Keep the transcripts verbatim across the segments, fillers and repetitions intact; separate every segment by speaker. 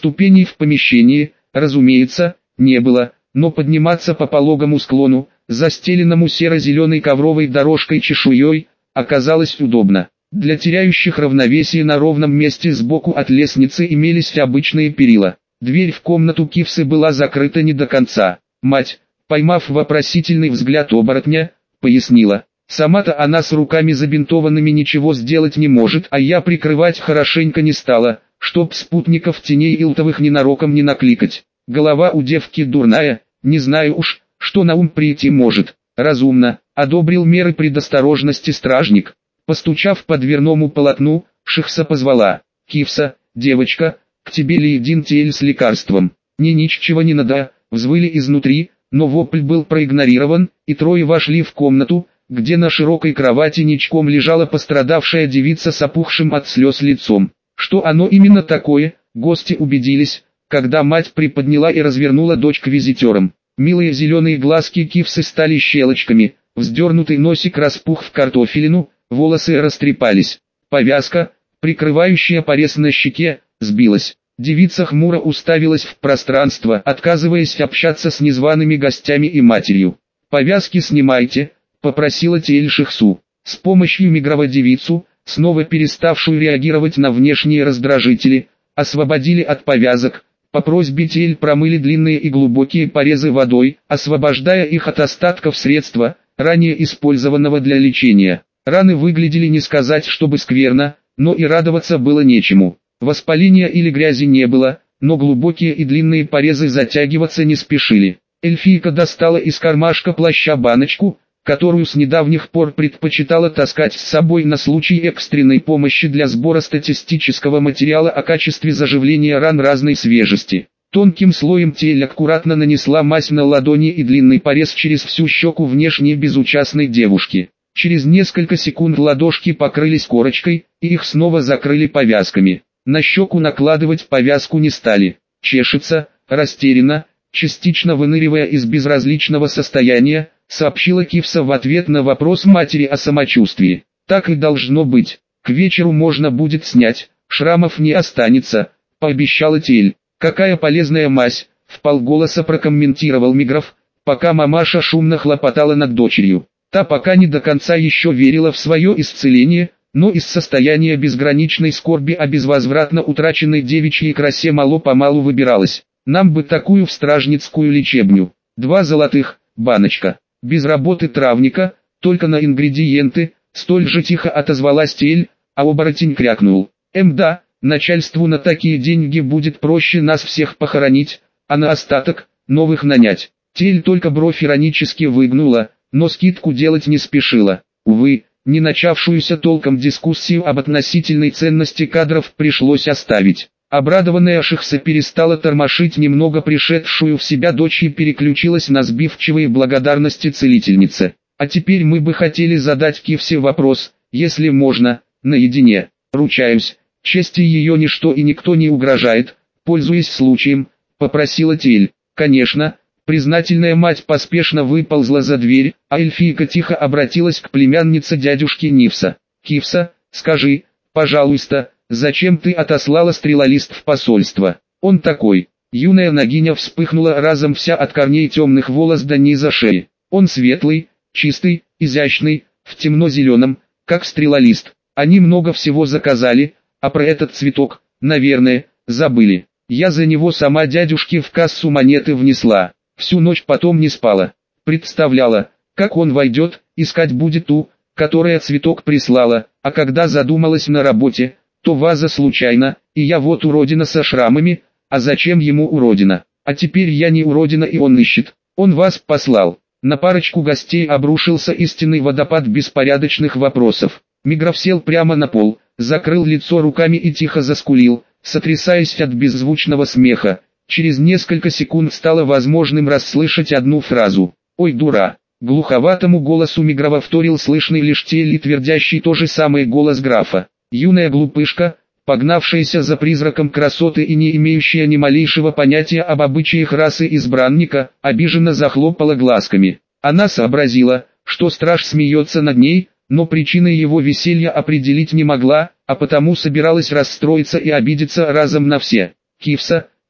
Speaker 1: Ступеней в помещении, разумеется, не было, но подниматься по пологому склону, застеленному серо-зеленой ковровой дорожкой чешуей, оказалось удобно. Для теряющих равновесие на ровном месте сбоку от лестницы имелись обычные перила. Дверь в комнату Кивсы была закрыта не до конца. Мать, поймав вопросительный взгляд оборотня, пояснила: «Сама-то она с руками забинтованными ничего сделать не может, а я прикрывать хорошенько не стала, чтоб спутников теней илтовых ненароком не накликать. Голова у девки дурная, не знаю уж, что на ум прийти может». «Разумно», — одобрил меры предосторожности стражник. Постучав по дверному полотну, Шихса позвала: «Кивса, девочка, к тебе ли един тель с лекарством?» «Ни ничего не надо», — взвыли изнутри, но вопль был проигнорирован, и трое вошли в комнату, где на широкой кровати ничком лежала пострадавшая девица с опухшим от слез лицом. Что оно именно такое, гости убедились, когда мать приподняла и развернула дочь к визитерам. Милые зеленые глазки Кивсы стали щелочками, вздернутый носик распух в картофелину, волосы растрепались. Повязка, прикрывающая порез на щеке, сбилась. Девица хмуро уставилась в пространство, отказываясь общаться с незваными гостями и матерью. «Повязки снимайте», — попросила Тиэль Шихсу. С помощью мигрова девицу, снова переставшую реагировать на внешние раздражители, освободили от повязок. По просьбе Тиэль промыли длинные и глубокие порезы водой, освобождая их от остатков средства, ранее использованного для лечения. Раны выглядели не сказать, чтобы скверно, но и радоваться было нечему. Воспаления или грязи не было, но глубокие и длинные порезы затягиваться не спешили. Эльфийка достала из кармашка плаща баночку, которую с недавних пор предпочитала таскать с собой на случай экстренной помощи для сбора статистического материала о качестве заживления ран разной свежести. Тонким слоем Тиэль аккуратно нанесла мазь на ладони и длинный порез через всю щеку внешне безучастной девушки. Через несколько секунд ладошки покрылись корочкой, и их снова закрыли повязками. На щеку накладывать повязку не стали. «Чешется, растеряна, частично выныривая из безразличного состояния», сообщила Кивса в ответ на вопрос матери о самочувствии. «Так и должно быть. К вечеру можно будет снять, шрамов не останется», — пообещала Тиэль. «Какая полезная мазь», — вполголоса прокомментировал Мигров, пока мамаша шумно хлопотала над дочерью. Та пока не до конца еще верила в свое исцеление, но из состояния безграничной скорби о безвозвратно утраченной девичьей красе мало-помалу выбиралась. «Нам бы такую в стражницкую лечебню. Два золотых, баночка. Без работы травника, только на ингредиенты», столь же тихо отозвалась Тиэль, а оборотень крякнул. «Эм да, начальству на такие деньги будет проще нас всех похоронить, а на остаток, новых нанять». Тиэль только бровь иронически выгнула, но скидку делать не спешила. Увы, не начавшуюся толком дискуссию об относительной ценности кадров пришлось оставить. Обрадованная Шихса перестала тормошить немного пришедшую в себя дочь и переключилась на сбивчивые благодарности целительницы. «А теперь мы бы хотели задать Кивсе вопрос, если можно, наедине. Ручаюсь, чести ее ничто и никто не угрожает», пользуясь случаем, попросила Тиэль. «Конечно». Признательная мать поспешно выползла за дверь, а эльфийка тихо обратилась к племяннице дядюшки Нивса. «Кивса, скажи, пожалуйста, зачем ты отослала стрелолист в посольство? Он такой». Юная нагиня вспыхнула разом вся от корней темных волос до низа шеи. «Он светлый, чистый, изящный, в темно-зеленом, как стрелолист. Они много всего заказали, а про этот цветок, наверное, забыли. Я за него сама дядюшке в кассу монеты внесла. Всю ночь потом не спала. Представляла, как он войдет, искать будет ту, которая цветок прислала, а когда задумалась на работе, то ваза случайно, и я вот уродина со шрамами, а зачем ему уродина? А теперь я не уродина и он ищет. Он вас послал». На парочку гостей обрушился истинный водопад беспорядочных вопросов. Мигров сел прямо на пол, закрыл лицо руками и тихо заскулил, сотрясаясь от беззвучного смеха. Через несколько секунд стало возможным расслышать одну фразу. «Ой, дура!» Глуховатому голосу Мигрова вторил слышный лишь Тиэль и твердящий то же самое голос графа. Юная глупышка, погнавшаяся за призраком красоты и не имеющая ни малейшего понятия об обычаях расы избранника, обиженно захлопала глазками. Она сообразила, что страж смеется над ней, но причиной его веселья определить не могла, а потому собиралась расстроиться и обидеться разом на все. «Кивса,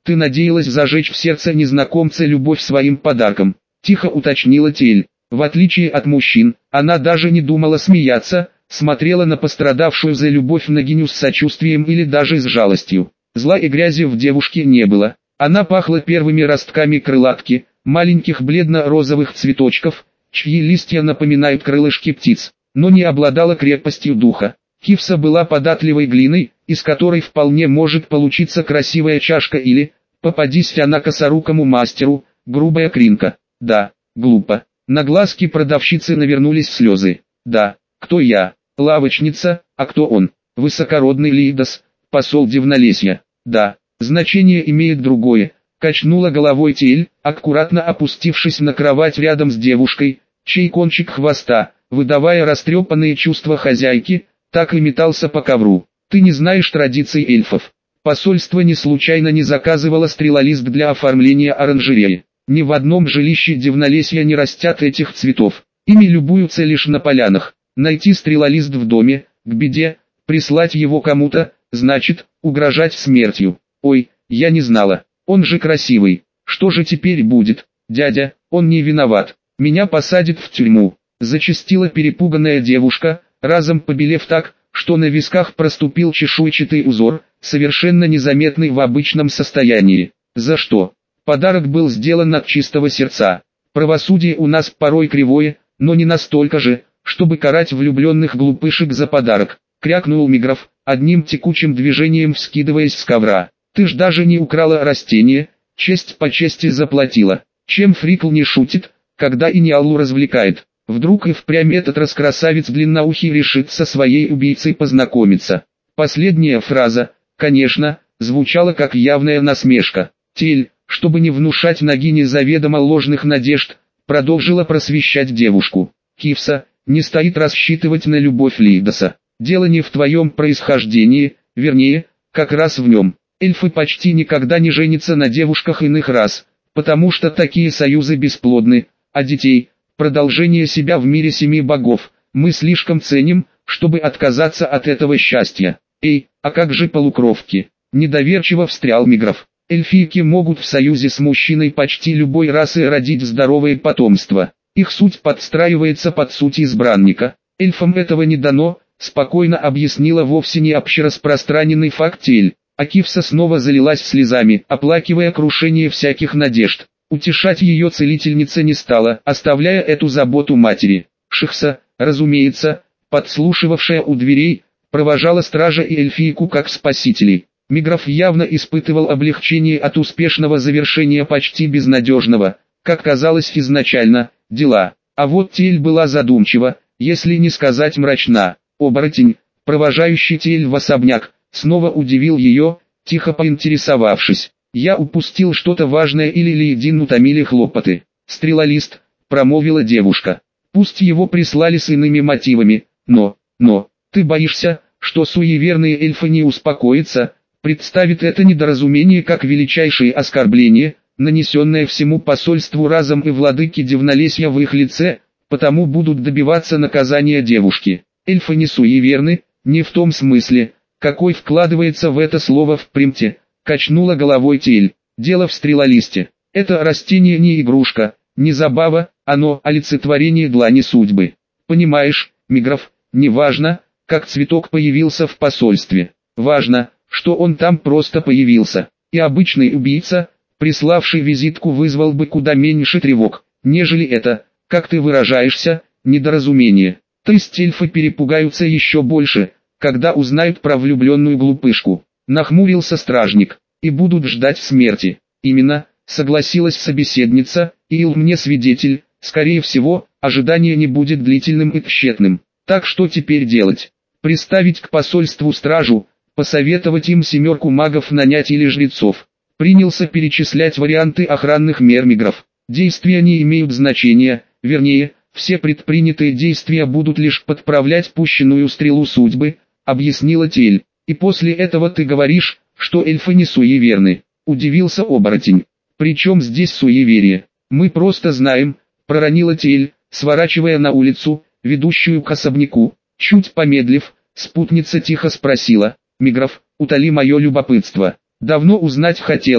Speaker 1: Ты надеялась зажечь в сердце незнакомца любовь своим подарком, тихо уточнила Тель. В отличие от мужчин, она даже не думала смеяться, смотрела на пострадавшую за любовь Нагиню с сочувствием или даже с жалостью. Зла и грязи в девушке не было. Она пахла первыми ростками крылатки, маленьких бледно-розовых цветочков, чьи листья напоминают крылышки птиц, но не обладала крепостью духа. Кифса была податливой глиной, из которой вполне может получиться красивая чашка или, попадись она косорукому мастеру, грубая кринка. Да, глупо. На глазки продавщицы навернулись слезы. Да, кто я? Лавочница, а кто он? Высокородный Лидос, посол Дивнолесья. Да, значение имеет другое. Качнула головой Тель, аккуратно опустившись на кровать рядом с девушкой, чей кончик хвоста, выдавая растрепанные чувства хозяйки, так и метался по ковру. Ты не знаешь традиций эльфов. Посольство не случайно не заказывало стрелолист для оформления оранжереи. Ни в одном жилище Дивнолесья не растят этих цветов. Ими любуются лишь на полянах. Найти стрелолист в доме, к беде, прислать его кому-то, значит, угрожать смертью. Ой, я не знала. Он же красивый. Что же теперь будет? Дядя, он не виноват. Меня посадят в тюрьму. Зачастила перепуганная девушка, разом побелев так, что на висках проступил чешуйчатый узор, совершенно незаметный в обычном состоянии. За что? Подарок был сделан от чистого сердца. Правосудие у нас порой кривое, но не настолько же, чтобы карать влюбленных глупышек за подарок. Крякнул Мигров, одним текучим движением вскидываясь с ковра. Ты ж даже не украла растение, честь по чести заплатила. Чем Фрикл не шутит, когда и Ниалу развлекает. Вдруг и впрямь этот раскрасавец длинноухий решит со своей убийцей познакомиться. Последняя фраза, конечно, звучала как явная насмешка. Тель, чтобы не внушать Нагине заведомо ложных надежд, продолжила просвещать девушку. Кифса, не стоит рассчитывать на любовь Лидоса. Дело не в твоем происхождении, вернее, как раз в нем. Эльфы почти никогда не женятся на девушках иных рас, потому что такие союзы бесплодны, а детей, продолжение себя в мире семи богов, мы слишком ценим, чтобы отказаться от этого счастья. Эй, а как же полукровки? Недоверчиво встрял Мигров. Эльфийки могут в союзе с мужчиной почти любой расы родить здоровое потомство. Их суть подстраивается под суть избранника. Эльфам этого не дано, спокойно объяснила вовсе не общераспространенный факт Тель. А Кифса снова залилась слезами, оплакивая крушение всяких надежд. Утешать ее целительница не стала, оставляя эту заботу матери. Шихса, разумеется, подслушивавшая у дверей, провожала стража и эльфийку как спасителей. Мигров явно испытывал облегчение от успешного завершения почти безнадежного, как казалось изначально, дела. А вот Тель была задумчива, если не сказать мрачна. Оборотень, провожающий Тель в особняк, снова удивил ее, тихо поинтересовавшись. Я упустил что-то важное или Лейдин утомили хлопоты. Стрелолист, промолвила девушка. Пусть его прислали с иными мотивами, но, но, ты боишься, что суеверные эльфы не успокоятся, представит это недоразумение как величайшее оскорбление, нанесенное всему посольству разом и владыке Дивнолесья в их лице, потому будут добиваться наказания девушки. Эльфы не суеверны, не в том смысле, какой вкладывается в это слово в примте, качнула головой Тель. Дело в стрелолисте. Это растение не игрушка, не забава, оно олицетворение длани судьбы. Понимаешь, Мигров, не важно, как цветок появился в посольстве. Важно, что он там просто появился. И обычный убийца, приславший визитку, вызвал бы куда меньше тревог, нежели это, как ты выражаешься, недоразумение. То есть эльфы перепугаются еще больше, когда узнают про влюбленную глупышку. Нахмурился стражник, и будут ждать смерти. Именно, согласилась собеседница, Ил мне свидетель, скорее всего, ожидание не будет длительным и тщетным. Так что теперь делать? Приставить к посольству стражу, посоветовать им семерку магов нанять или жрецов. Принялся перечислять варианты охранных мер Мигров. Действия не имеют значения, вернее, все предпринятые действия будут лишь подправлять пущенную стрелу судьбы, объяснила Тель. И после этого ты говоришь, что эльфы не суеверны. Удивился оборотень. Причем здесь суеверие? Мы просто знаем, проронила Тель, сворачивая на улицу, ведущую к особняку. Чуть помедлив, спутница тихо спросила. Мигров, утоли мое любопытство. Давно узнать хотела,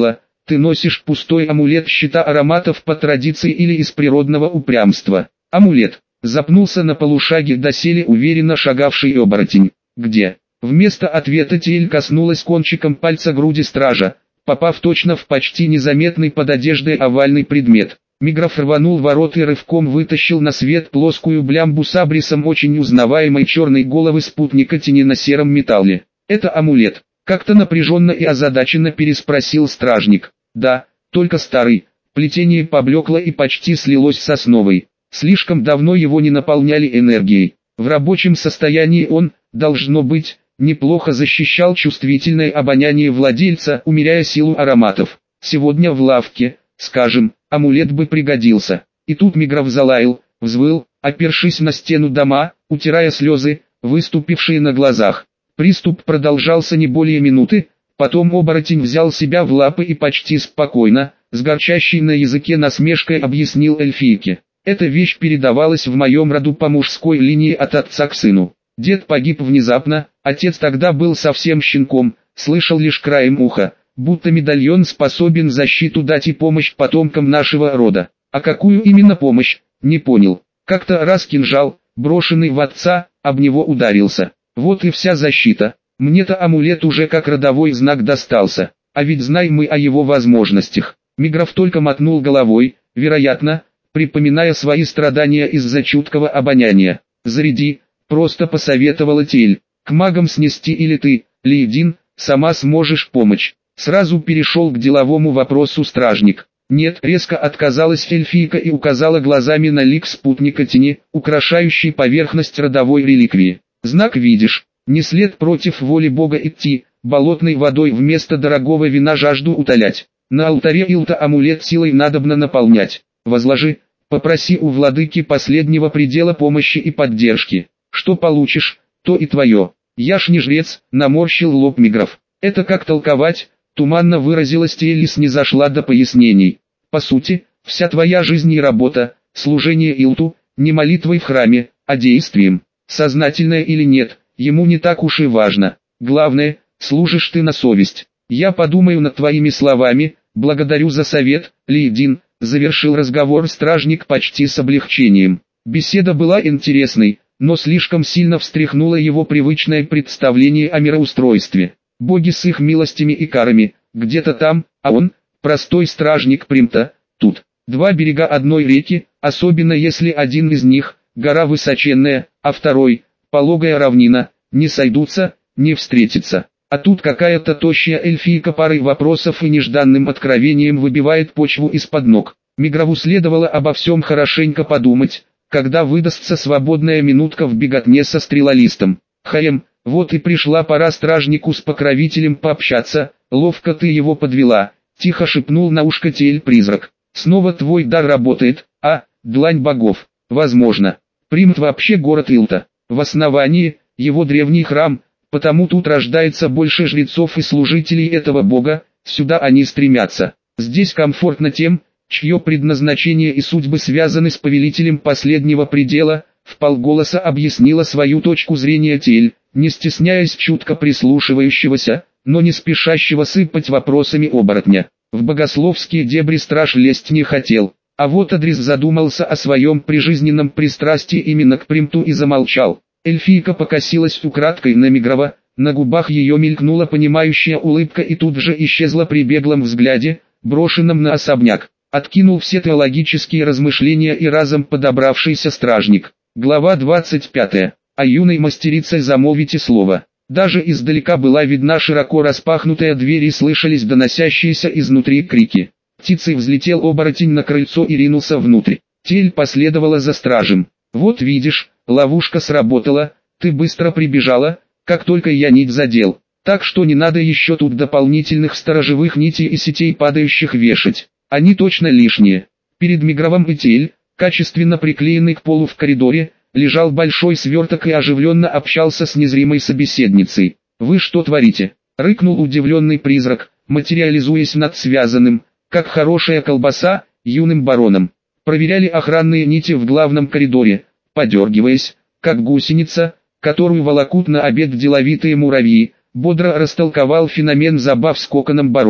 Speaker 1: ты носишь пустой амулет щита ароматов по традиции или из природного упрямства. Амулет. Запнулся на полушаге доселе уверенно шагавший оборотень. Где? Вместо ответа Тиэль коснулась кончиком пальца груди стража, попав точно в почти незаметный под одеждой овальный предмет. Миграф рванул ворот и рывком вытащил на свет плоскую блямбу с абрисом очень узнаваемой черной головы спутника тени на сером металле. «Это амулет», — как-то напряженно и озадаченно переспросил стражник. «Да, только старый». Плетение поблекло и почти слилось с основой. Слишком давно его не наполняли энергией. В рабочем состоянии он, должно быть, неплохо защищал чувствительное обоняние владельца, умеряя силу ароматов. Сегодня в лавке, скажем, амулет бы пригодился. И тут Миграф залаял, взвыл, опершись на стену дома, утирая слезы, выступившие на глазах. Приступ продолжался не более минуты, потом оборотень взял себя в лапы и почти спокойно, с горчащей на языке насмешкой объяснил эльфийке. Эта вещь передавалась в моем роду по мужской линии от отца к сыну. Дед погиб внезапно, отец тогда был совсем щенком, слышал лишь краем уха, будто медальон способен защиту дать и помощь потомкам нашего рода. А какую именно помощь, не понял. Как-то раз кинжал, брошенный в отца, об него ударился. Вот и вся защита. Мне-то амулет уже как родовой знак достался, а ведь знаем мы о его возможностях. Миграф только мотнул головой, вероятно, припоминая свои страдания из-за чуткого обоняния. «Заряди», — просто посоветовала Тиэль. «К магам снести или ты, Лейдин, сама сможешь помочь». Сразу перешел к деловому вопросу стражник. «Нет», — резко отказалась эльфийка и указала глазами на лик спутника тени, украшающий поверхность родовой реликвии. «Знак видишь, не след против воли Бога идти, болотной водой вместо дорогого вина жажду утолять. На алтаре Илта амулет силой надобно наполнять. Возложи, попроси у владыки последнего предела помощи и поддержки. Что получишь, то и твое». «Я ж не жрец», — наморщил лоб Миграф. «Это как толковать?» — туманно выразилась Тиэль и снизошла до пояснений. «По сути, вся твоя жизнь и работа, служение Илту, не молитвой в храме, а действием. Сознательное или нет, ему не так уж и важно. Главное, служишь ты на совесть. Я подумаю над твоими словами, благодарю за совет, Лейдин», — завершил разговор стражник почти с облегчением. Беседа была интересной, но слишком сильно встряхнуло его привычное представление о мироустройстве. Боги с их милостями и карами, где-то там, а он, простой стражник Примта, тут. Два берега одной реки, особенно если один из них, гора высоченная, а второй, пологая равнина, не сойдутся, не встретятся. А тут какая-то тощая эльфийка парой вопросов и нежданным откровением выбивает почву из-под ног. Миграву следовало обо всем хорошенько подумать, когда выдастся свободная минутка в беготне со стрелолистом. «Хаем, вот и пришла пора стражнику с покровителем пообщаться, ловко ты его подвела», — тихо шепнул на ушко Тиэль призрак. «Снова твой дар работает, а, длань богов, возможно. Примт вообще город Илта. В основании, его древний храм, потому тут рождается больше жрецов и служителей этого бога, сюда они стремятся. Здесь комфортно тем, чье предназначение и судьбы связаны с повелителем последнего предела», — вполголоса объяснила свою точку зрения Тиэль, не стесняясь чутко прислушивающегося, но не спешащего сыпать вопросами оборотня. В богословские дебри страж лезть не хотел, а вот Адрис задумался о своем прижизненном пристрастии именно к Примту и замолчал. Эльфийка покосилась украдкой на Миграва, на губах ее мелькнула понимающая улыбка и тут же исчезла при беглом взгляде, брошенном на особняк. Откинул все теологические размышления и разом подобравшийся стражник. Глава двадцать пятая. О юной мастерице замолвите слово. Даже издалека была видна широко распахнутая дверь и слышались доносящиеся изнутри крики. Птицей взлетел оборотень на крыльцо и ринулся внутрь. Тиэль последовала за стражем. «Вот видишь, ловушка сработала, ты быстро прибежала, как только я нить задел. Так что не надо еще тут дополнительных сторожевых нитей и сетей падающих вешать. Они точно лишние». Перед Мигравом и Тиэль, качественно приклеенный к полу в коридоре, лежал большой сверток и оживленно общался с незримой собеседницей. «Вы что творите?» — рыкнул удивленный призрак, материализуясь над связанным, как хорошая колбаса, юным бароном. Проверяли охранные нити в главном коридоре, подергиваясь, как гусеница, которую волокут на обед деловитые муравьи, бодро растолковал феномен забав с коконом барон.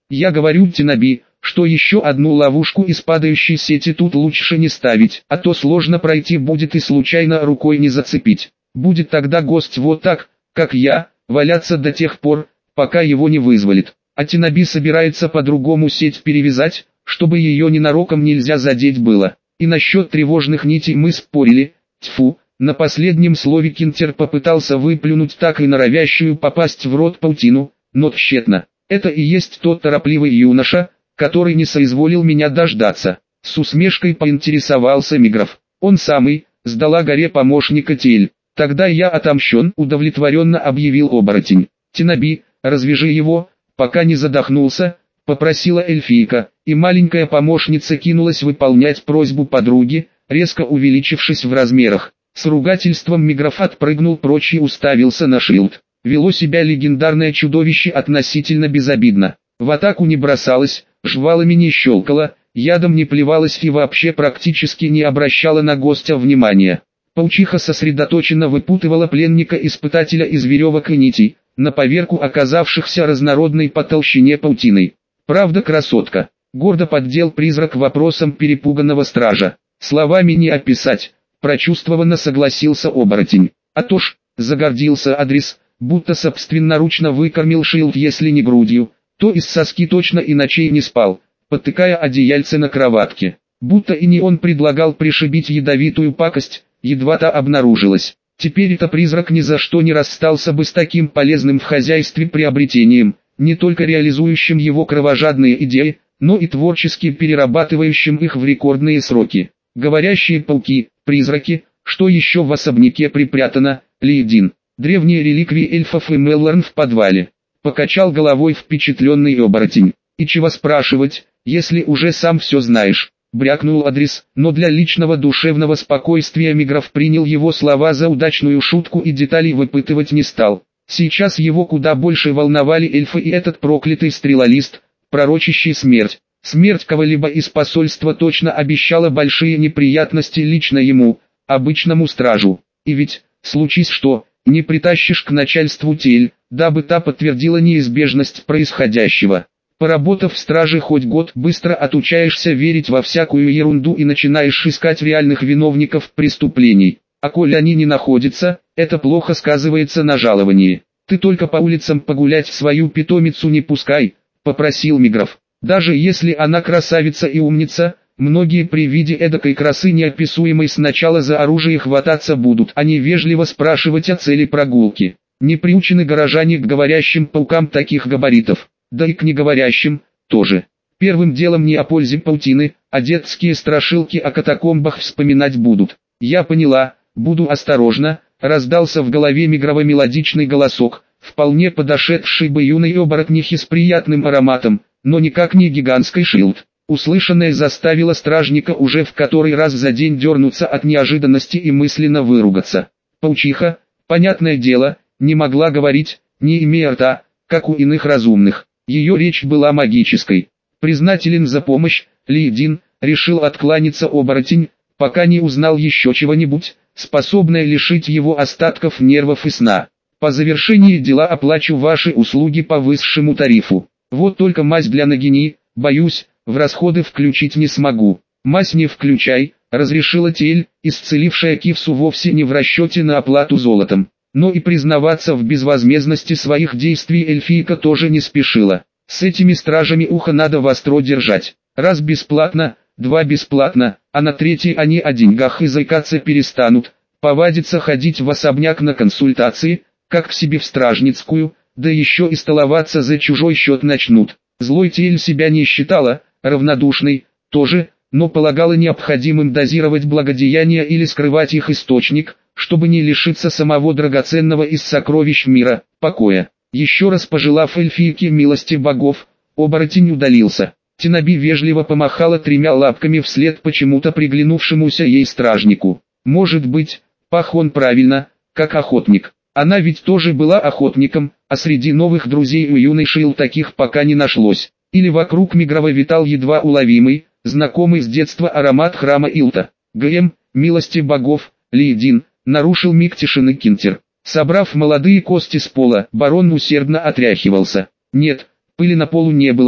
Speaker 1: Я говорю Тенаби, что еще одну ловушку из падающей сети тут лучше не ставить, а то сложно пройти будет и случайно рукой не зацепить. Будет тогда гость вот так, как я, валяться до тех пор, пока его не вызволит. А Тенаби собирается по-другому сеть перевязать, чтобы ее ненароком нельзя задеть было. И насчет тревожных нитей мы спорили. Тьфу, на последнем слове Кинтер попытался выплюнуть так и норовящую попасть в рот паутину, но тщетно. Это и есть тот торопливый юноша, который не соизволил меня дождаться. С усмешкой поинтересовался Мигров. Он самый, сдала горе помощника Тель. Тогда я отомщен, удовлетворенно объявил оборотень. Тенаби, развяжи его, пока не задохнулся, попросила эльфийка, и маленькая помощница кинулась выполнять просьбу подруги, резко увеличившись в размерах. С ругательством Мигров отпрыгнул прочь и уставился на Шилд. Вело себя легендарное чудовище относительно безобидно. В атаку не бросалось, жвалами не щелкало, ядом не плевалось и вообще практически не обращала на гостя внимания. Паучиха сосредоточенно выпутывала пленника-испытателя из веревок и нитей, на поверку оказавшихся разнородной по толщине паутиной. Правда, красотка, гордо поддел призрак вопросом перепуганного стража. Словами не описать, прочувствованно согласился оборотень. А то ж, загордился Адрис, будто собственноручно выкормил Шилд если не грудью, то из соски точно и ночей не спал, подтыкая одеяльце на кроватке. Будто и не он предлагал пришибить ядовитую пакость, едва та обнаружилась. Теперь-то призрак ни за что не расстался бы с таким полезным в хозяйстве приобретением, не только реализующим его кровожадные идеи, но и творчески перерабатывающим их в рекордные сроки. Говорящие пауки, призраки, что еще в особняке припрятано, Лейдин, древние реликвии эльфов и Меллорн в подвале. Покачал головой впечатленный оборотень. И чего спрашивать, если уже сам все знаешь. Брякнул Адрис, но для личного душевного спокойствия Мигров принял его слова за удачную шутку и деталей выпытывать не стал. Сейчас его куда больше волновали эльфы и этот проклятый стрелолист, пророчащий смерть. Смерть кого-либо из посольства точно обещала большие неприятности лично ему, обычному стражу. И ведь, случись что, не притащишь к начальству Тель, дабы та подтвердила неизбежность происходящего. Поработав в страже хоть год, быстро отучаешься верить во всякую ерунду и начинаешь искать реальных виновников преступлений. А коли они не находятся, это плохо сказывается на жаловании. Ты только по улицам погулять свою питомицу не пускай, попросил Мигров. Даже если она красавица и умница, многие при виде эдакой красы неописуемой сначала за оружие хвататься будут, а не вежливо спрашивать о цели прогулки. Не приучены горожане к говорящим паукам таких габаритов. Да и к неговорящим, тоже. Первым делом не о пользе паутины, а детские страшилки о катакомбах вспоминать будут. Я поняла, буду осторожно, раздался в голове Мигрова мелодичный голосок, вполне подошедший бы юной оборотнихе с приятным ароматом, но никак не гигантской Шилд. Услышанное заставило стражника уже в который раз за день дернуться от неожиданности и мысленно выругаться. Паучиха, понятное дело, не могла говорить, не имея рта, как у иных разумных. Ее речь была магической. Признателен за помощь, Лейдин, решил откланяться оборотень, пока не узнал еще чего-нибудь, способное лишить его остатков нервов и сна. По завершении дела оплачу ваши услуги по высшему тарифу. Вот только мазь для нагини, боюсь, в расходы включить не смогу. Мазь не включай, разрешила Тель, исцелившая Кивсу вовсе не в расчете на оплату золотом. Но и признаваться в безвозмездности своих действий эльфийка тоже не спешила. С этими стражами ухо надо востро держать. Раз бесплатно, два бесплатно, а на третий они о деньгах и заикаться перестанут. Повадиться ходить в особняк на консультации, как к себе в стражницкую, да еще и столоваться за чужой счет начнут. Злой Тель себя не считала, равнодушной, тоже, но полагала необходимым дозировать благодеяния или скрывать их источник, чтобы не лишиться самого драгоценного из сокровищ мира, покоя. Еще раз пожелав эльфийке милости богов, оборотень удалился. Тенаби вежливо помахала тремя лапками вслед почему-то приглянувшемуся ей стражнику. Может быть, пах он правильно, как охотник. Она ведь тоже была охотником, а среди новых друзей у юной Шил таких пока не нашлось. Или вокруг Мигрова витал едва уловимый, знакомый с детства аромат храма Илта. ГМ, милости богов, Лейдин. Нарушил миг тишины Кинтер. Собрав молодые кости с пола, барон усердно отряхивался. Нет, пыли на полу не было,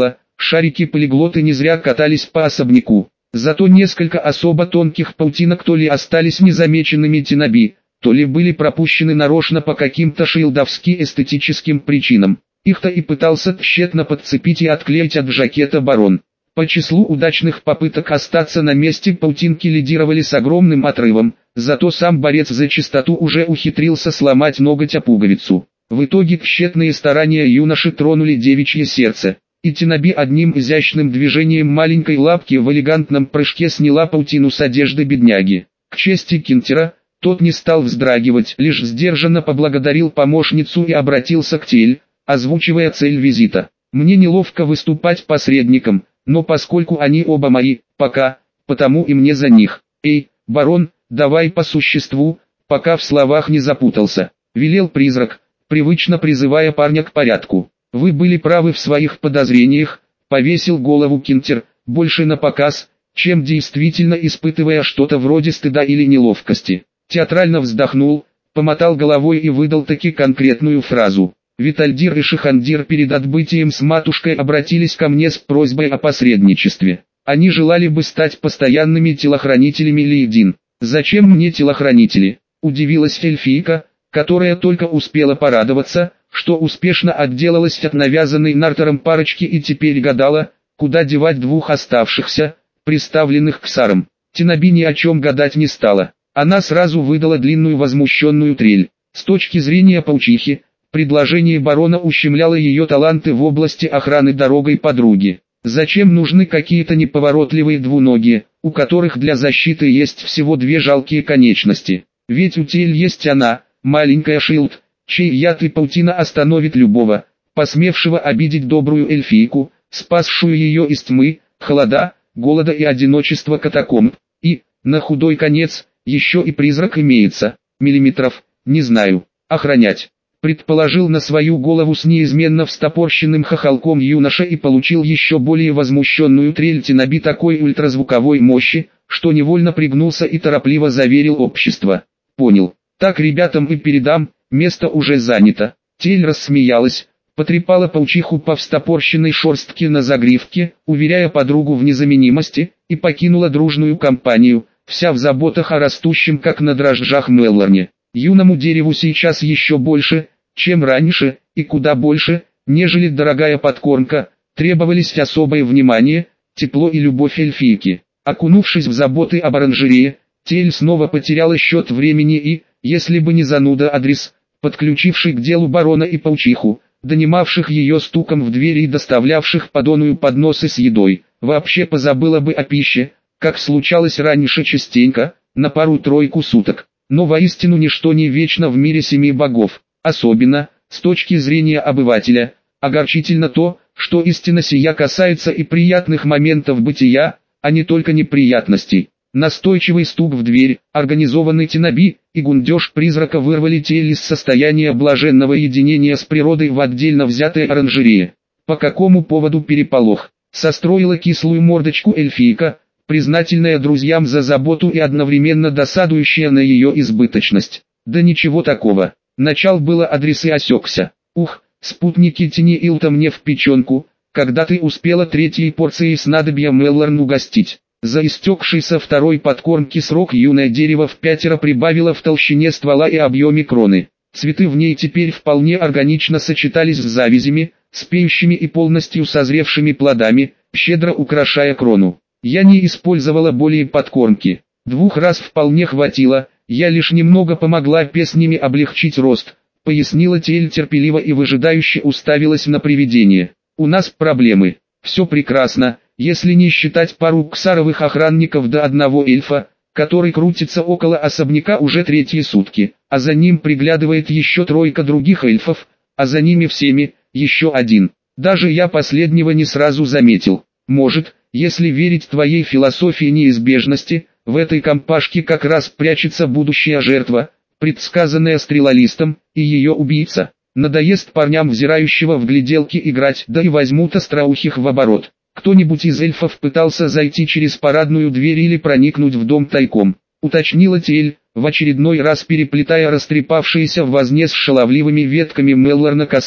Speaker 1: Шарики-полиглоты не зря катались по особняку. Зато несколько особо тонких паутинок то ли остались незамеченными Тинаби, то ли были пропущены нарочно по каким-то шилдовски-эстетическим причинам. Их-то и пытался тщетно подцепить и отклеить от жакета барон. По числу удачных попыток остаться на месте паутинки лидировали с огромным отрывом, зато сам борец за чистоту уже ухитрился сломать ноготь о пуговицу. В итоге тщетные старания юноши тронули девичье сердце, и Тинаби одним изящным движением маленькой лапки в элегантном прыжке сняла паутину с одежды бедняги. К чести Кинтера, тот не стал вздрагивать, лишь сдержанно поблагодарил помощницу и обратился к Тель, озвучивая цель визита. «Мне неловко выступать посредником, но поскольку они оба мои, пока, потому и мне за них. Эй, барон, давай по существу, пока в словах не запутался», — велел призрак, привычно призывая парня к порядку. «Вы были правы в своих подозрениях», — повесил голову Кинтер, больше на показ, чем действительно испытывая что-то вроде стыда или неловкости. Театрально вздохнул, помотал головой и выдал таки конкретную фразу. Витальдир и Шихандир перед отбытием с матушкой обратились ко мне с просьбой о посредничестве. Они желали бы стать постоянными телохранителями Лейдин. «Зачем мне телохранители?» – удивилась эльфийка, которая только успела порадоваться, что успешно отделалась от навязанной Нартером парочки и теперь гадала, куда девать двух оставшихся, приставленных к Сарам. Тинаби ни о чем гадать не стала. Она сразу выдала длинную возмущенную трель. С точки зрения паучихи, предложение барона ущемляло ее таланты в области охраны дорогой подруги. Зачем нужны какие-то неповоротливые двуногие, у которых для защиты есть всего две жалкие конечности? Ведь у Тель есть она, маленькая Шилд, чей яд и паутина остановит любого, посмевшего обидеть добрую эльфийку, спасшую ее из тьмы, холода, голода и одиночества катакомб. И, на худой конец, еще и призрак имеется, миллиметров, не знаю, охранять. Предположил на свою голову с неизменно встопорщенным хохолком юноша и получил еще более возмущенную трель Тинаби такой ультразвуковой мощи, что невольно пригнулся и торопливо заверил общество. «Понял. Так ребятам и передам, место уже занято». Тель рассмеялась, потрепала паучиху по встопорщенной шерстке на загривке, уверяя подругу в незаменимости, и покинула дружную компанию, вся в заботах о растущем как на дрожжах Меллорне. Юному дереву сейчас еще больше, чем раньше, и куда больше, нежели дорогая подкормка, требовались особое внимание, тепло и любовь эльфийки. Окунувшись в заботы об оранжерее, Тель снова потеряла счет времени и, если бы не зануда Адрес, подключивший к делу барона и паучиху, донимавших ее стуком в двери и доставлявших подонную подносы с едой, вообще позабыла бы о пище, как случалось раньше частенько, на пару-тройку суток. Но воистину ничто не вечно в мире семи богов, особенно, с точки зрения обывателя, огорчительно то, что истина сия касается и приятных моментов бытия, а не только неприятностей. Настойчивый стук в дверь, организованный Тинаби, и гундеж призрака вырвали Тель из состояния блаженного единения с природой в отдельно взятой оранжерее. По какому поводу переполох? Состроила кислую мордочку эльфийка, признательная друзьям за заботу и одновременно досадующая на ее избыточность. Да ничего такого. Начал было Адрес и осекся. Ух, спутники тени Илта мне в печенку, когда ты успела третьей порцией снадобья Меллорн угостить. За истекшийся второй подкормки срок юное дерево в пятеро прибавило в толщине ствола и объеме кроны. Цветы в ней теперь вполне органично сочетались с завязями, спеющими и полностью созревшими плодами, щедро украшая крону. Я не использовала более подкормки. Двух раз вполне хватило, я лишь немного помогла песнями облегчить рост, пояснила Тель терпеливо и выжидающе уставилась на привидение. У нас проблемы. Все прекрасно, если не считать пару ксаровых охранников до одного эльфа, который крутится около особняка уже третьи сутки, а за ним приглядывает еще тройка других эльфов, а за ними всеми, еще один. Даже я последнего не сразу заметил. Может, если верить твоей философии неизбежности, в этой компашке как раз прячется будущая жертва, предсказанная стрелолистом, и ее убийца. Надоест парням взирающего в гляделки играть, да и возьмут остроухих в оборот. Кто-нибудь из эльфов пытался зайти через парадную дверь или проникнуть в дом тайком, уточнила Тель, в очередной раз переплетая растрепавшиеся в возне с шаловливыми ветками Меллорна косы.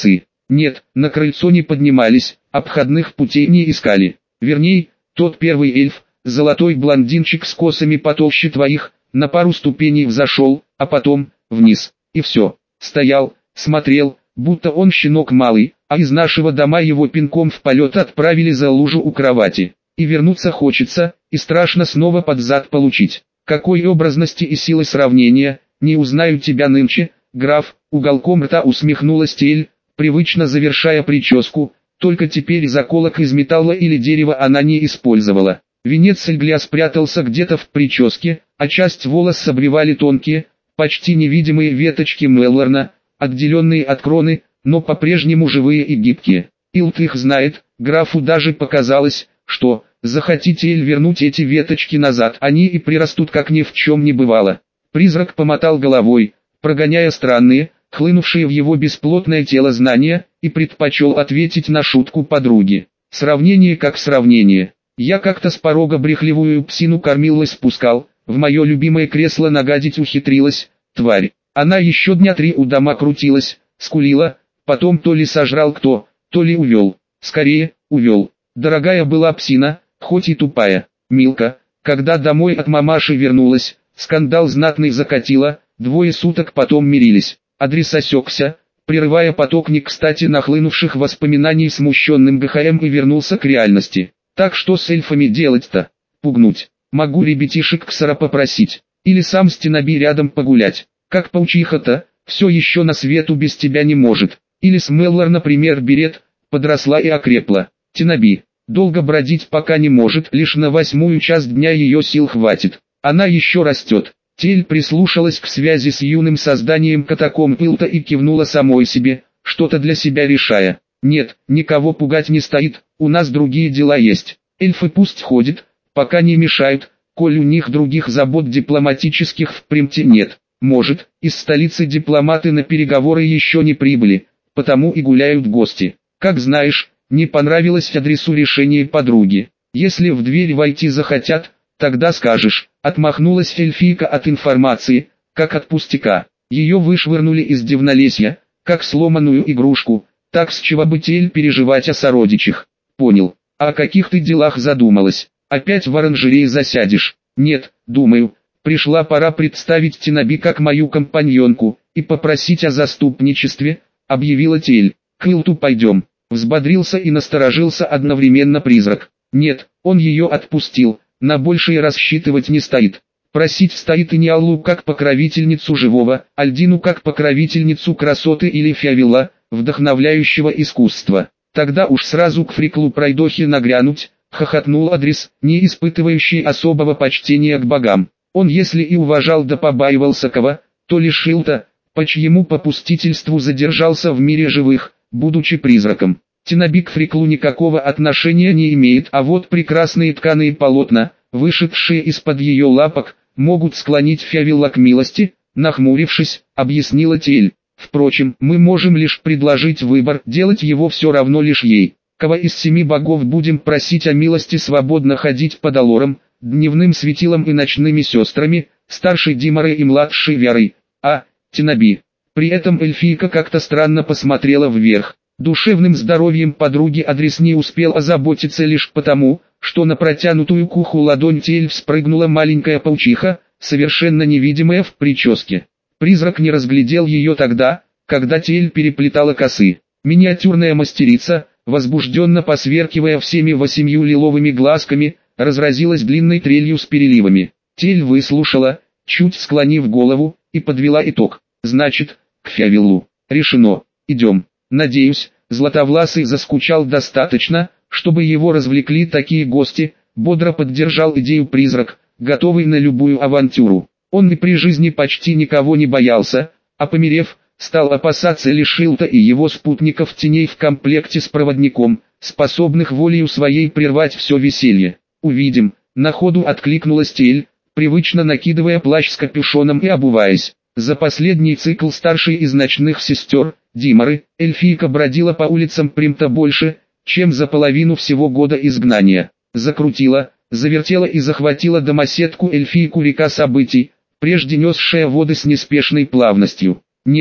Speaker 1: Нет, на крыльцо не поднимались, обходных путей не искали. Верней, тот первый эльф, золотой блондинчик с косами потолще твоих, на пару ступеней взошел, а потом, вниз, и все. Стоял, смотрел, будто он щенок малый, а из нашего дома его пинком в полет отправили за лужу у кровати. И вернуться хочется, и страшно снова под зад получить. Какой образности и силы сравнения, не узнаю тебя нынче, граф, уголком рта усмехнулась Тель, привычно завершая прическу, только теперь заколок из металла или дерева она не использовала. Венец Эльгля спрятался где-то в прическе, а часть волос обревали тонкие, почти невидимые веточки Меллорна, отделенные от кроны, но по-прежнему живые и гибкие. Илт их знает, графу даже показалось, что, захотите Эль вернуть эти веточки назад, они и прирастут как ни в чем не бывало. Призрак помотал головой, прогоняя странные, хлынувшие в его бесплотное тело знания, и предпочел ответить на шутку подруги. Сравнение как сравнение. Я как-то с порога брехливую псину кормил и спускал, в мое любимое кресло нагадить ухитрилась, тварь. Она еще дня три у дома крутилась, скулила, потом то ли сожрал кто, то ли увел. Скорее, увел. Дорогая была псина, хоть и тупая. Милка, когда домой от мамаши вернулась, скандал знатный закатила, двое суток потом мирились. Адрес осекся, прерывая поток не кстати нахлынувших воспоминаний смущенным ГХМ, и вернулся к реальности. Так что с эльфами делать-то? Пугнуть. Могу ребятишек Ксара попросить. Или сам с Тенаби рядом погулять. Как паучиха-то, все еще на свету без тебя не может. Или с Меллор, например, берет, подросла и окрепла. Тенаби, долго бродить пока не может, лишь на восьмую часть дня ее сил хватит. Она еще растет. Тель прислушалась к связи с юным созданием катакомб Илта и кивнула самой себе, что-то для себя решая. Нет, никого пугать не стоит, у нас другие дела есть. Эльфы пусть ходят, пока не мешают, коль у них других забот дипломатических в Примте нет. Может, из столицы дипломаты на переговоры еще не прибыли, потому и гуляют гости. Как знаешь, не понравилось адресу решения подруги. Если в дверь войти захотят, тогда скажешь. Отмахнулась эльфийка от информации, как от пустяка. Ее вышвырнули из Дивнолесья, как сломанную игрушку. Так с чего бы Тель переживать о сородичах? Понял. А о каких ты делах задумалась? Опять в оранжерее засядешь? Нет, думаю, пришла пора представить Тенаби как мою компаньонку, и попросить о заступничестве, объявила Тель. К Илту пойдем. Взбодрился и насторожился одновременно призрак. Нет, он ее отпустил, на большее рассчитывать не стоит. Просить стоит и не Аллу как покровительницу живого, Альдину как покровительницу красоты или Фиавилла, вдохновляющего искусства. Тогда уж сразу к Фриклу пройдохе нагрянуть, хохотнул адрес, не испытывающий особого почтения к богам. Он если и уважал да побаивался кого, то лишь Илта, по чьему попустительству задержался в мире живых, будучи призраком. Тенаби к Фриклу никакого отношения не имеет, а вот прекрасные тканые полотна, вышедшие из-под ее лапок, могут склонить Фиавилла к милости, нахмурившись, объяснила Тель. Впрочем, мы можем лишь предложить выбор, делать его все равно лишь ей. Кого из семи богов будем просить о милости свободно ходить по долорам, дневным светилом и ночными сестрами, старшей Димарой и младшей Вярой, а, Тенаби. При этом эльфийка как-то странно посмотрела вверх. Душевным здоровьем подруги адрес не успел озаботиться лишь потому, что на протянутую к уху ладонь Тель вспрыгнула маленькая паучиха, совершенно невидимая в прическе. Призрак не разглядел ее тогда, когда Тель переплетала косы. Миниатюрная мастерица, возбужденно посверкивая всеми восемью лиловыми глазками, разразилась длинной трелью с переливами. Тель выслушала, чуть склонив голову, и подвела итог. Значит, к Фиавиллу. Решено. Идем. Надеюсь, Златовласый заскучал достаточно, чтобы его развлекли такие гости, бодро поддержал идею призрак, готовый на любую авантюру. Он и при жизни почти никого не боялся, а померев, стал опасаться лишь Илта и его спутников теней в комплекте с проводником, способных волею своей прервать все веселье. Увидим, на ходу откликнулась Тель, привычно накидывая плащ с капюшоном и обуваясь. За последний цикл старшей из ночных сестер, Димары, эльфийка бродила по улицам Примта больше, чем за половину всего года изгнания. Закрутила, завертела и захватила домоседку эльфийку река событий, прежде несшая воды с неспешной плавностью. Нет,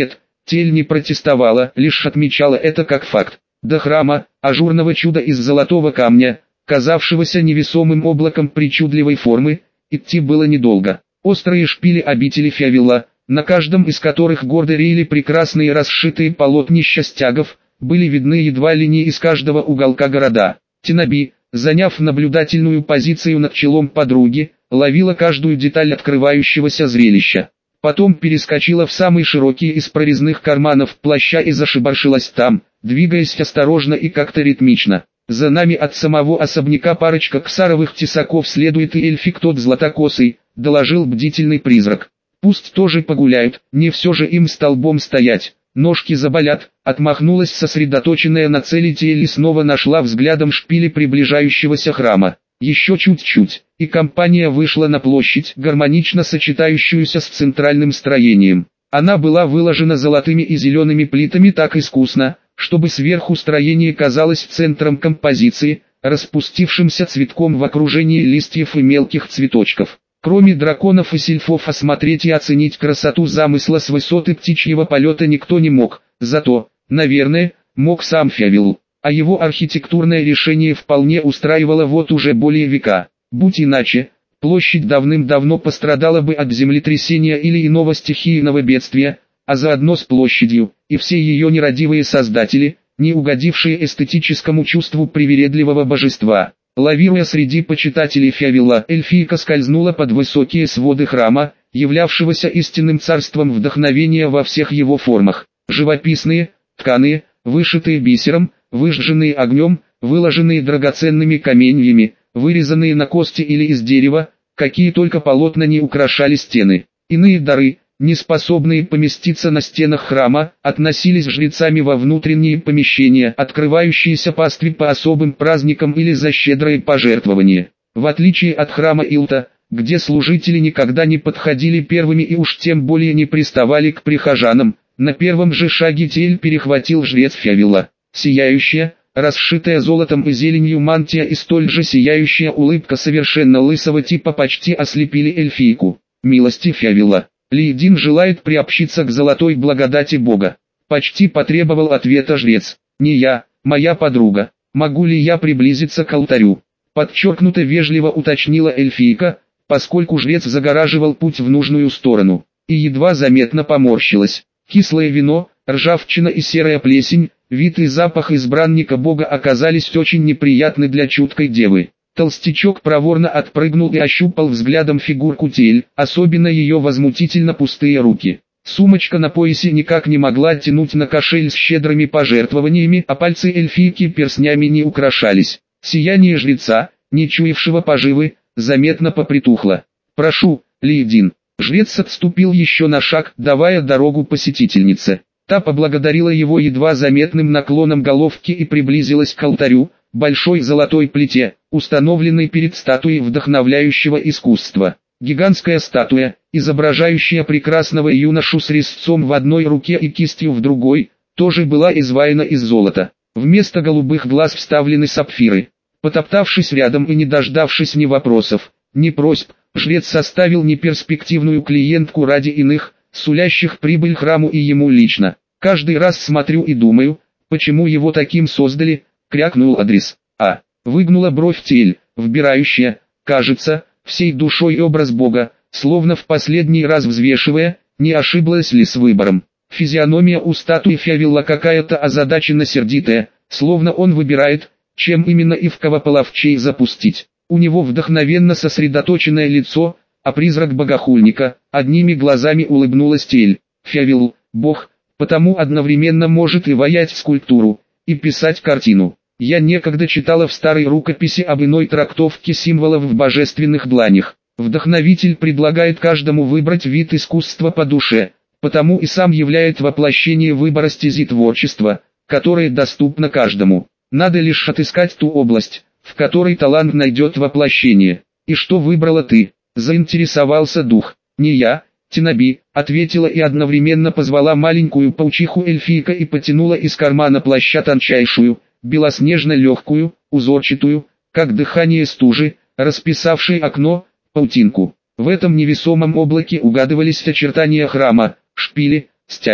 Speaker 1: Тель не протестовала, лишь отмечала это как факт. До храма, ажурного чуда из золотого камня, казавшегося невесомым облаком причудливой формы, идти было недолго. Острые шпили обители Фявилла, на каждом из которых гордо реяли прекрасные расшитые полотнища стягов, были видны едва ли не из каждого уголка города. Тинаби, заняв наблюдательную позицию над челом подруги, ловила каждую деталь открывающегося зрелища. Потом перескочила в самый широкий из прорезных карманов плаща и зашибаршилась там, двигаясь осторожно и как-то ритмично. За нами от самого особняка парочка ксаровых тесаков следует и эльфик тот златокосый, доложил бдительный призрак. Пусть тоже погуляют, не все же им столбом стоять. Ножки заболят, отмахнулась сосредоточенная на цели Тель и снова нашла взглядом шпили приближающегося храма. Еще чуть-чуть, и компания вышла на площадь, гармонично сочетающуюся с центральным строением. Она была выложена золотыми и зелеными плитами так искусно, чтобы сверху строение казалось центром композиции, распустившимся цветком в окружении листьев и мелких цветочков. Кроме драконов и сильфов осмотреть и оценить красоту замысла с высоты птичьего полета никто не мог, зато, наверное, мог сам Фявилл. А его архитектурное решение вполне устраивало вот уже более века. Будь иначе, площадь давным-давно пострадала бы от землетрясения или иного стихийного бедствия, а заодно с площадью, и все ее нерадивые создатели, не угодившие эстетическому чувству привередливого божества. Лавируя среди почитателей Фявилла, эльфийка скользнула под высокие своды храма, являвшегося истинным царством вдохновения во всех его формах. Живописные, тканые, вышитые бисером, выжженные огнем, выложенные драгоценными каменьями, вырезанные на кости или из дерева, какие только полотна не украшали стены. Иные дары, не способные поместиться на стенах храма, относились жрецами во внутренние помещения, открывающиеся пастве по особым праздникам или за щедрые пожертвования. В отличие от храма Илта, где служители никогда не подходили первыми и уж тем более не приставали к прихожанам, на первом же шаге Тель перехватил жрец Фявилла. Сияющая, расшитая золотом и зеленью мантия и столь же сияющая улыбка совершенно лысого типа почти ослепили эльфийку. «Милости Фявилла, Лейдин желает приобщиться к золотой благодати Бога», почти потребовал ответа жрец. «Не я, моя подруга. Могу ли я приблизиться к алтарю?» Подчеркнуто вежливо уточнила эльфийка, поскольку жрец загораживал путь в нужную сторону, и едва заметно поморщилась. Кислое вино, ржавчина и серая плесень, вид и запах избранника Бога оказались очень неприятны для чуткой девы. Толстячок проворно отпрыгнул и ощупал взглядом фигурку Тель, особенно ее возмутительно пустые руки. Сумочка на поясе никак не могла тянуть на кошель с щедрыми пожертвованиями, а пальцы эльфийки перстнями не украшались. Сияние жреца, не чуявшего поживы, заметно попритухло. «Прошу, Лейдин». Жрец отступил еще на шаг, давая дорогу посетительнице. Та поблагодарила его едва заметным наклоном головки и приблизилась к алтарю, большой золотой плите, установленной перед статуей вдохновляющего искусства. Гигантская статуя, изображающая прекрасного юношу с резцом в одной руке и кистью в другой, тоже была изваяна из золота. Вместо голубых глаз вставлены сапфиры. Потоптавшись рядом и не дождавшись ни вопросов, ни просьб, жрец составил неперспективную клиентку ради иных, сулящих прибыль храму и ему лично. «Каждый раз смотрю и думаю, почему его таким создали», — крякнул адрес. А, выгнула бровь Тель, вбирающая, кажется, всей душой образ Бога, словно в последний раз взвешивая, не ошиблась ли с выбором. Физиономия у статуи Фявилла какая-то озадаченно сердитая, словно он выбирает, чем именно и в кого половчей запустить. У него вдохновенно сосредоточенное лицо, а призрак богохульника, одними глазами улыбнулась Тель. Фявилл, бог, потому одновременно может и ваять скульптуру, и писать картину. Я некогда читала в старой рукописи об иной трактовке символов в божественных дланях. Вдохновитель предлагает каждому выбрать вид искусства по душе, потому и сам являет воплощение выбора стези творчества, которое доступно каждому. Надо лишь отыскать ту область, в которой талант найдет воплощение. «И что выбрала ты?» – заинтересовался дух. «Не я, Тинаби», – ответила и одновременно позвала маленькую паучиху эльфийка и потянула из кармана плаща тончайшую, белоснежно-легкую, узорчатую, как дыхание стужи, расписавшей окно, паутинку. В этом невесомом облаке угадывались очертания храма, шпили, стяги.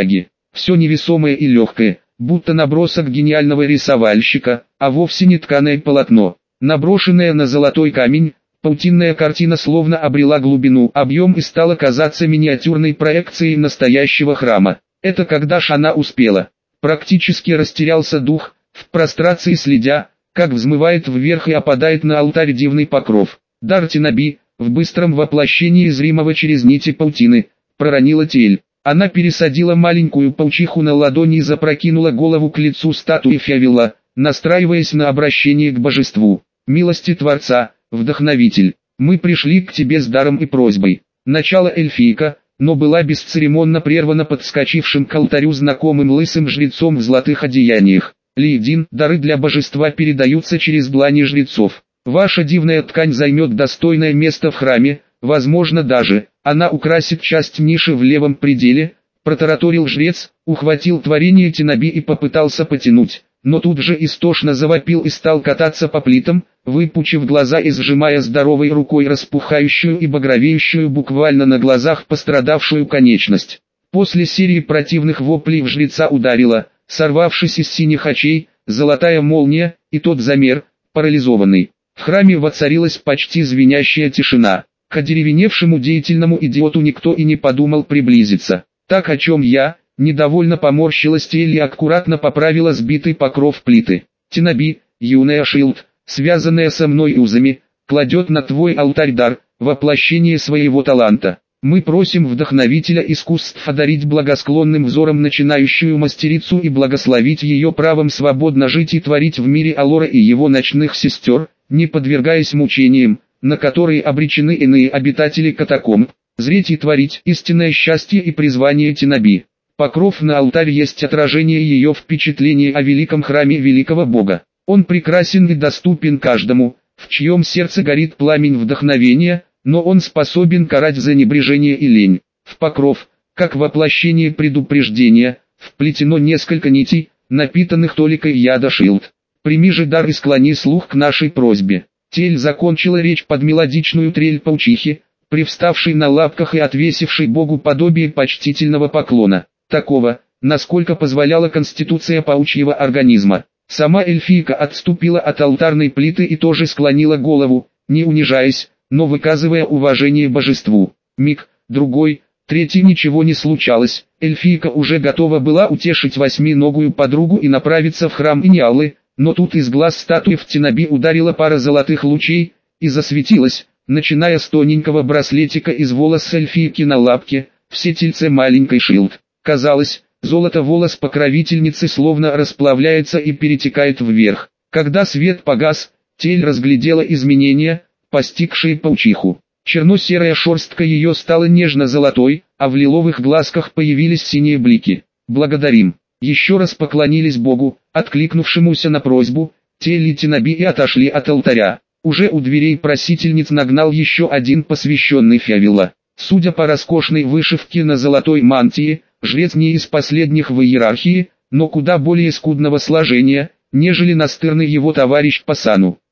Speaker 1: Все невесомое и легкое, будто набросок гениального рисовальщика, а вовсе не тканое полотно. Наброшенная на золотой камень, паутинная картина словно обрела глубину, объем и стала казаться миниатюрной проекцией настоящего храма. Это когда ж она успела. Практически растерялся дух, в прострации следя, как взмывает вверх и опадает на алтарь дивный покров. Дар Тинаби, в быстром воплощении зримого через нити паутины, проронила Тель. Она пересадила маленькую паучиху на ладони и запрокинула голову к лицу статуи Фявила, настраиваясь на обращение к божеству. «Милости Творца, Вдохновитель, мы пришли к тебе с даром и просьбой». Начало эльфийка, но была бесцеремонно прервана подскочившим к алтарю знакомым лысым жрецом в золотых одеяниях. «Лейдин, дары для божества передаются через длани жрецов. Ваша дивная ткань займет достойное место в храме, возможно даже, она украсит часть ниши в левом пределе», протараторил жрец, ухватил творение Тинаби и попытался потянуть, но тут же истошно завопил и стал кататься по плитам, выпучив глаза и сжимая здоровой рукой распухающую и багровеющую буквально на глазах пострадавшую конечность. После серии противных воплей в жреца ударила, сорвавшись из синих очей, золотая молния, и тот замер, парализованный. В храме воцарилась почти звенящая тишина. К одеревеневшему деятельному идиоту никто и не подумал приблизиться. «Так о чем я?» — недовольно поморщилась Тель и аккуратно поправила сбитый покров плиты. «Тинаби, юная Шилд, связанная со мной узами, кладет на твой алтарь дар, воплощение своего таланта. Мы просим Вдохновителя искусств одарить благосклонным взором начинающую мастерицу и благословить ее правом свободно жить и творить в мире Алора и его ночных сестер, не подвергаясь мучениям, на которые обречены иные обитатели катакомб, зреть и творить истинное счастье и призвание Тинаби. Покров на алтарь есть отражение ее впечатлений о великом храме великого Бога. Он прекрасен и доступен каждому, в чьем сердце горит пламень вдохновения, но он способен карать за небрежение и лень. В покров, как воплощение предупреждения, вплетено несколько нитей, напитанных толикой яда Шилд. Прими же дар и склони слух к нашей просьбе». Тель закончила речь под мелодичную трель паучихи, привставшей на лапках и отвесившей Богу подобие почтительного поклона, такого, насколько позволяла конституция паучьего организма. Сама эльфийка отступила от алтарной плиты и тоже склонила голову, не унижаясь, но выказывая уважение божеству. Миг, другой, третий, ничего не случалось. Эльфийка уже готова была утешить восьминогую подругу и направиться в храм Иниалы, но тут из глаз статуи в Тинаби ударила пара золотых лучей и засветилась, начиная с тоненького браслетика из волос эльфийки на лапке, в сетельце маленькой Шилд. Казалось, золото волос покровительницы словно расплавляется и перетекает вверх. Когда свет погас, Тель разглядела изменения, постигшие паучиху. Черно-серая шерстка ее стала нежно-золотой, а в лиловых глазках появились синие блики. «Благодарим». Еще раз поклонились Богу, откликнувшемуся на просьбу, Тель и Тинаби и отошли от алтаря. Уже у дверей просительниц нагнал еще один посвященный Фявила. Судя по роскошной вышивке на золотой мантии, жрец не из последних в иерархии, но куда более скудного сложения, нежели настырный его товарищ по сану.